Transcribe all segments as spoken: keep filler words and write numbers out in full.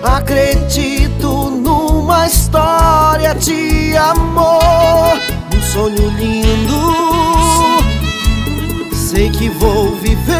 Acredito numa história de amor, um sonho lindo. Sei que vou viver.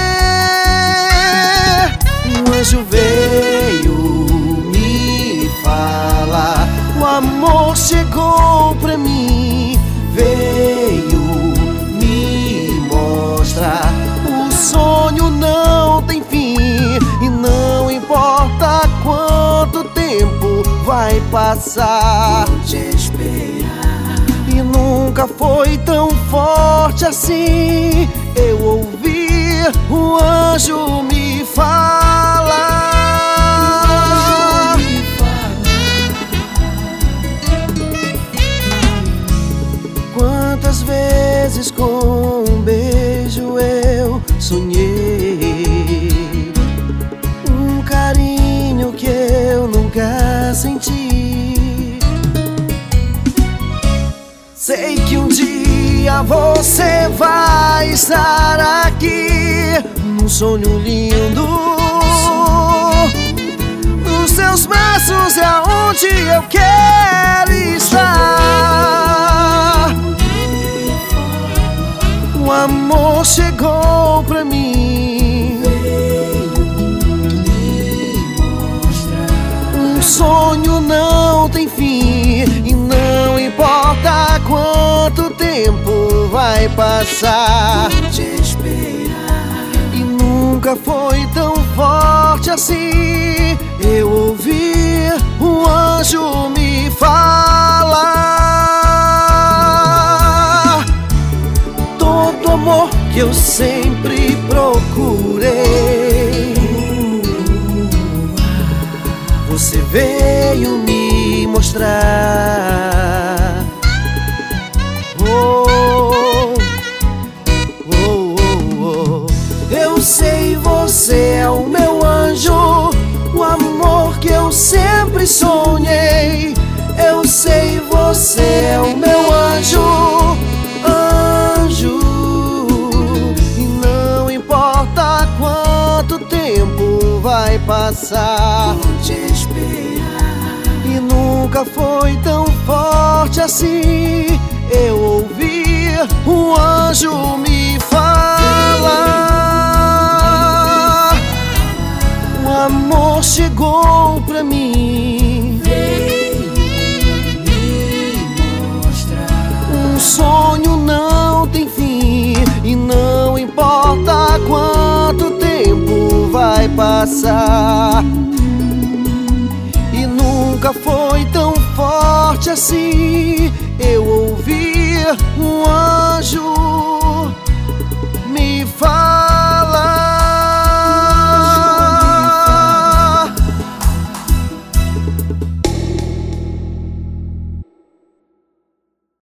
Um anjo veio me falar, o amor chegou pra mim. Veio me mostrar, o sonho não tem fim. E não importa quanto tempo vai passar, vou te esperar. E nunca foi tão forte assim eu ouvir um anjo me falar. Quantas vezes com um beijo eu sonhei, um carinho que eu nunca senti. Sei que um dia você vai estar aqui, num sonho lindo. Nos seus braços é onde eu quero estar. O amor chegou pra mim, um sonho não tem fim. E não importa quanto tempo vai passar, Vou te esperar. e nunca foi tão forte assim eu ouvir um anjo me falar. Todo amor que eu sempre procurei, você veio me mostrar. Oh, oh, oh, oh. Eu sei, você é o meu anjo, o amor que eu sempre sonhei. Eu sei, você é o meu anjo, anjo. E não importa quanto tempo vai passar, Vou te esperar. e nunca foi tão forte assim eu ouvir um anjo me falar. O amor chegou pra mim, um sonho não tem fim. E não importa quanto tempo vai passar, e nunca foi tão forte assim eu ouvir um